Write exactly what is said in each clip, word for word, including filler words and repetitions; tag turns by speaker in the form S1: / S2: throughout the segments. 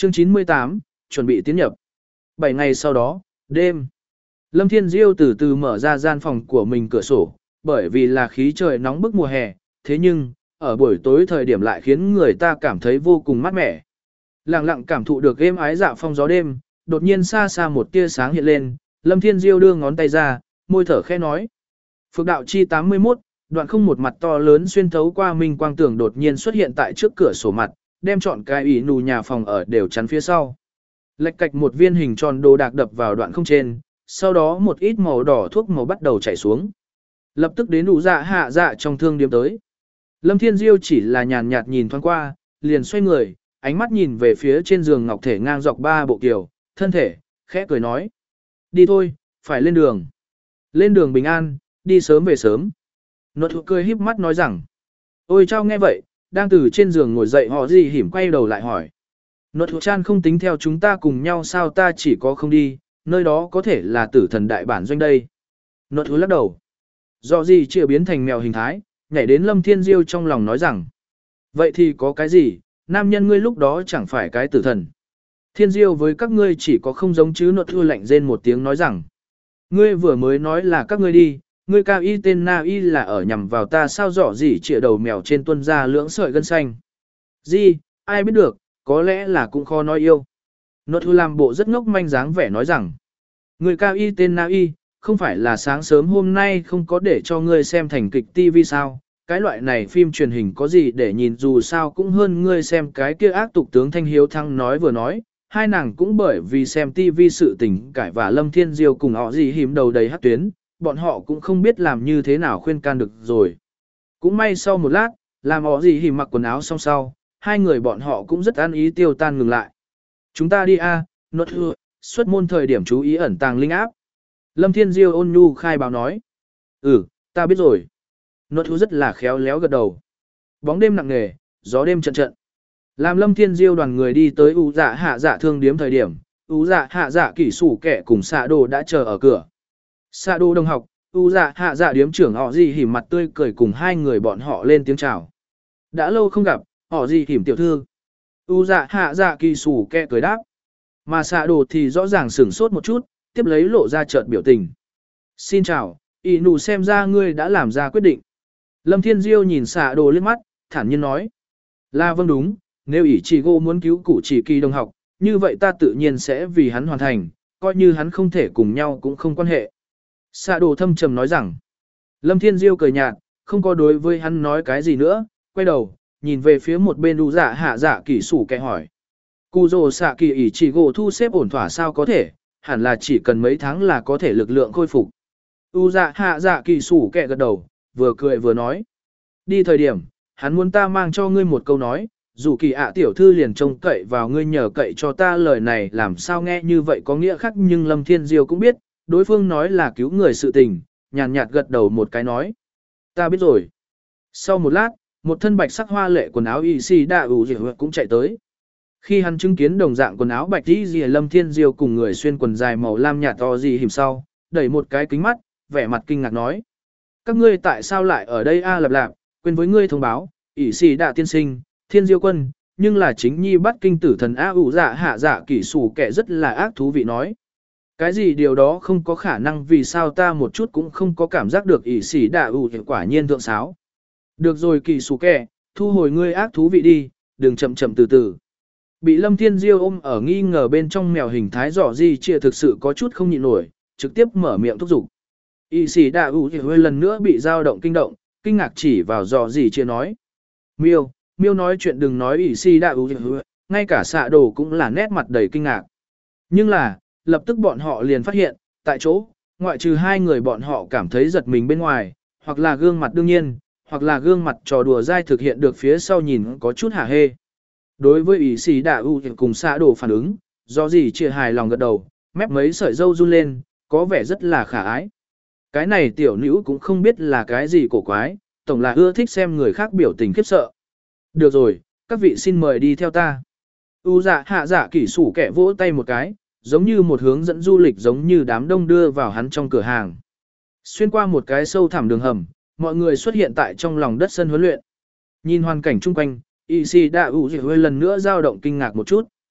S1: Chương chín mươi tám, chuẩn bị tiến nhập. bảy ngày sau đó, đêm. Lâm Thiên Diêu từ từ mở ra gian phòng của mình cửa sổ, bởi vì là khí trời nóng bức mùa hè, thế nhưng, ở buổi tối thời điểm lại khiến người ta cảm thấy vô cùng mát mẻ. Lặng lặng cảm thụ được êm ái dạ phong gió đêm, đột nhiên xa xa một tia sáng hiện lên, Lâm Thiên Diêu đưa ngón tay ra, môi thở khẽ nói. Phược đạo chi tám mươi mốt, đoạn không một mặt to lớn xuyên thấu qua minh quang tường đột nhiên xuất hiện tại trước cửa sổ mặt, đem trọn cái ủy nù nhà phòng ở đều chắn phía sau. Lệch cạch một viên hình tròn đồ đạc đập vào đoạn không trên, sau đó một ít màu đỏ thuốc màu bắt đầu chảy xuống. Lập tức đến đủ dạ hạ dạ trong thương điếm tới. Lâm Thiên Diêu chỉ là nhàn nhạt nhìn thoáng qua, liền xoay người, ánh mắt nhìn về phía trên giường ngọc thể ngang dọc ba bộ kiều, thân thể, khẽ cười nói. Đi thôi, phải lên đường. Lên đường bình an, đi sớm về sớm. Nốt thuộc cười híp mắt nói rằng. Ôi chao nghe vậy, đang từ trên giường ngồi dậy họ gì hiểm quay đầu lại hỏi. Nốt thuộc chan không tính theo chúng ta cùng nhau sao ta chỉ có không đi, nơi đó có thể là tử thần đại bản doanh đây. Nốt thuộc lắc đầu. Do gì chịu biến thành mèo hình thái, nhảy đến Lâm Thiên Diêu trong lòng nói rằng. Vậy thì có cái gì, nam nhân ngươi lúc đó chẳng phải cái tử thần. Thiên Diêu với các ngươi chỉ có không giống chứ. Nốt thuộc lạnh rên một tiếng nói rằng. Ngươi vừa mới nói là các ngươi đi, ngươi cao y tên na y là ở nhằm vào ta sao rõ gì chĩa đầu mèo trên tuân ra lưỡng sợi gân xanh. Gì, ai biết được, có lẽ là cũng khó nói yêu. Nốt thu làm bộ rất ngốc manh dáng vẻ nói rằng, ngươi cao y tên na y, không phải là sáng sớm hôm nay không có để cho ngươi xem thành kịch ti vi sao, cái loại này phim truyền hình có gì để nhìn dù sao cũng hơn ngươi xem cái kia ác tục tướng Thanh Hiếu Thăng nói vừa nói. Hai nàng cũng bởi vì xem ti vi sự tình cải và Lâm Thiên Diêu cùng họ gì hiểm đầu đầy hát tuyến, bọn họ cũng không biết làm như thế nào khuyên can được rồi. Cũng may sau một lát, làm họ gì hiểm mặc quần áo xong sau, hai người bọn họ cũng rất an ý tiêu tan ngừng lại. Chúng ta đi a, nốt thưa, xuất môn thời điểm chú ý ẩn tàng linh áp. Lâm Thiên Diêu ôn nhu khai báo nói. Ừ, ta biết rồi. Nốt thưa rất là khéo léo gật đầu. Bóng đêm nặng nề, gió đêm trận trận. Làm Lâm Thiên Diêu đoàn người đi tới U Dạ Hạ Dạ thương điếm thời điểm, U Dạ Hạ Dạ kỷ sủ kẻ cùng Sạ Đồ đã chờ ở cửa. Sạ Đồ đồng học, U Dạ Hạ Dạ điếm trưởng họ gì hiểm mặt tươi cười cùng hai người bọn họ lên tiếng chào. Đã lâu không gặp, họ gì hiểm tiểu thư. U Dạ Hạ Dạ kỷ sủ kẻ cười đáp. Mà Sạ Đồ thì rõ ràng sửng sốt một chút, tiếp lấy lộ ra chợt biểu tình. Xin chào, ỷ nụ xem ra ngươi đã làm ra quyết định. Lâm Thiên Diêu nhìn Sạ Đồ liếc mắt, thản nhiên nói. Là vâng đúng. Nếu ỷ chỉ gô muốn cứu cụ chỉ kỳ đồng học, như vậy ta tự nhiên sẽ vì hắn hoàn thành, coi như hắn không thể cùng nhau cũng không quan hệ. Sạ Đồ thâm trầm nói rằng, Lâm Thiên Diêu cười nhạt, không có đối với hắn nói cái gì nữa, quay đầu, nhìn về phía một bên U Dạ Hạ Dạ kỷ sủ kẻ hỏi. Cụ rồ xạ kỳ ỷ chỉ gô thu xếp ổn thỏa sao có thể, hẳn là chỉ cần mấy tháng là có thể lực lượng khôi phục. U Dạ Hạ Dạ kỷ sủ kẻ gật đầu, vừa cười vừa nói. Đi thời điểm, hắn muốn ta mang cho ngươi một câu nói. Dù kỳ ạ tiểu thư liền trông cậy vào ngươi nhờ cậy cho ta lời này làm sao nghe như vậy có nghĩa khác nhưng Lâm Thiên Diêu cũng biết, đối phương nói là cứu người sự tình, nhàn nhạt gật đầu một cái nói. Ta biết rồi. Sau một lát, một thân bạch sắc hoa lệ quần áo y si đa ủ dì cũng chạy tới. Khi hắn chứng kiến đồng dạng quần áo bạch y dì Lâm Thiên Diêu cùng người xuyên quần dài màu lam nhạt to gì hiểm sau, đẩy một cái kính mắt, vẻ mặt kinh ngạc nói. Các ngươi tại sao lại ở đây a lạp lạp, quên với ngươi thông báo, ỷ si đa tiên sinh. Thiên Diêu quân, nhưng là chính nhi bắt kinh tử thần A ủ dạ hạ dạ kỷ sủ kẻ rất là ác thú vị nói. Cái gì điều đó không có khả năng vì sao ta một chút cũng không có cảm giác được ỷ sĩ đạ ủ quả nhiên thượng sáo. Được rồi kỷ sủ kẻ, thu hồi ngươi ác thú vị đi, đừng chậm chậm từ từ. Bị Lâm Thiên Diêu ôm ở nghi ngờ bên trong mèo hình thái rõ gì chia thực sự có chút không nhịn nổi, trực tiếp mở miệng thúc giục. ỷ sĩ đạ ủ hơi lần nữa bị dao động kinh động, kinh ngạc chỉ vào rõ gì chia nói. Miêu. Miêu nói chuyện đừng nói ỷ si đã ưu ngay cả Sạ Đồ cũng là nét mặt đầy kinh ngạc. Nhưng là, lập tức bọn họ liền phát hiện, tại chỗ, ngoại trừ hai người bọn họ cảm thấy giật mình bên ngoài, hoặc là gương mặt đương nhiên, hoặc là gương mặt trò đùa dai thực hiện được phía sau nhìn có chút hả hê. Đối với ỷ si đã ưu cùng Sạ Đồ phản ứng, do gì chia hài lòng gật đầu, mép mấy sợi râu run lên, có vẻ rất là khả ái. Cái này tiểu nữ cũng không biết là cái gì cổ quái, tổng là ưa thích xem người khác biểu tình khiếp sợ. Được rồi, các vị xin mời đi theo ta. U Dạ Hạ Dạ kỷ sủ kẻ vỗ tay một cái, giống như một hướng dẫn du lịch giống như đám đông đưa vào hắn trong cửa hàng. Xuyên qua một cái sâu thẳm đường hầm, mọi người xuất hiện tại trong lòng đất sân huấn luyện. Nhìn hoàn cảnh chung quanh, Ishida Uji lần nữa dao động kinh ngạc một chút.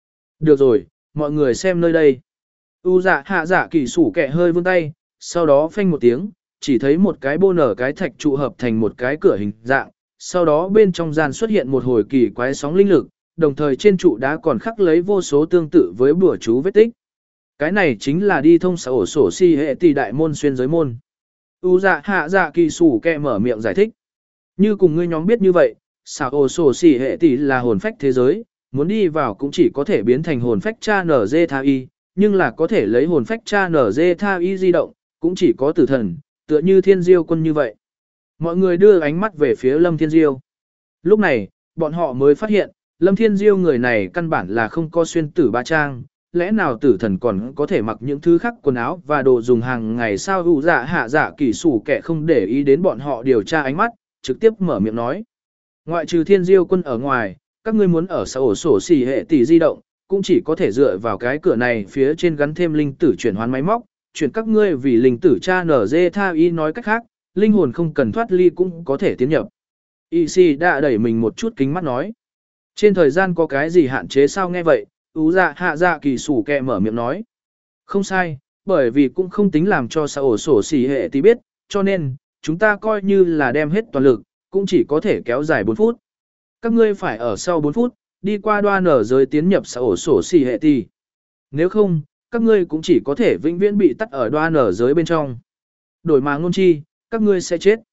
S1: Được rồi, mọi người xem nơi đây. U dạ hạ dạ kỳ sủ kẹ hơi vươn tay, sau đó phanh một tiếng, chỉ thấy một cái bô nở cái thạch trụ hợp thành một cái cửa hình dạng, sau đó bên trong gian xuất hiện một hồi kỳ quái sóng linh lực, đồng thời trên trụ đá còn khắc lấy vô số tương tự với bùa chú vết tích. Cái này chính là đi thông xã ổ sổ si hệ tỷ đại môn xuyên giới môn. U dạ hạ dạ kỳ sủ kẹ mở miệng giải thích. Như cùng ngươi nhóm biết như vậy, xã ổ sổ si hệ tỷ là hồn phách thế giới, muốn đi vào cũng chỉ có thể biến thành hồn phách cha nở dê tha y, nhưng là có thể lấy hồn phách cha nở dê tha y di động, cũng chỉ có tử thần, tựa như thiên diêu quân như vậy. Mọi người đưa ánh mắt về phía Lâm Thiên Diêu. Lúc này, bọn họ mới phát hiện, Lâm Thiên Diêu người này căn bản là không có xuyên tử ba trang, lẽ nào tử thần còn có thể mặc những thứ khác quần áo và đồ dùng hàng ngày sao? U dạ hạ dạ kỳ sủ kẻ không để ý đến bọn họ điều tra ánh mắt, trực tiếp mở miệng nói. Ngoại trừ Thiên Diêu quân ở ngoài, các ngươi muốn ở xã ổ sổ xỉ hệ tỷ di động, cũng chỉ có thể dựa vào cái cửa này phía trên gắn thêm linh tử chuyển hoán máy móc, chuyển các ngươi vì linh tử cha nở dê tha y, nói cách khác, linh hồn không cần thoát ly cũng có thể tiến nhập. Y si đã đẩy mình một chút kính mắt nói. Trên thời gian có cái gì hạn chế sao? Nghe vậy, Ú dạ hạ dạ kỳ sủ kẹ mở miệng nói. Không sai, bởi vì cũng không tính làm cho xã ổ sổ xỉ hệ tỷ biết, cho nên, chúng ta coi như là đem hết toàn lực, cũng chỉ có thể kéo dài bốn phút. Các ngươi phải ở sau bốn phút, đi qua đoan nở giới tiến nhập xã ổ sổ xỉ hệ tỷ. Nếu không, các ngươi cũng chỉ có thể vĩnh viễn bị tắt ở đoan nở giới bên trong. Đổi mà ngôn chi, các ngươi sẽ chết.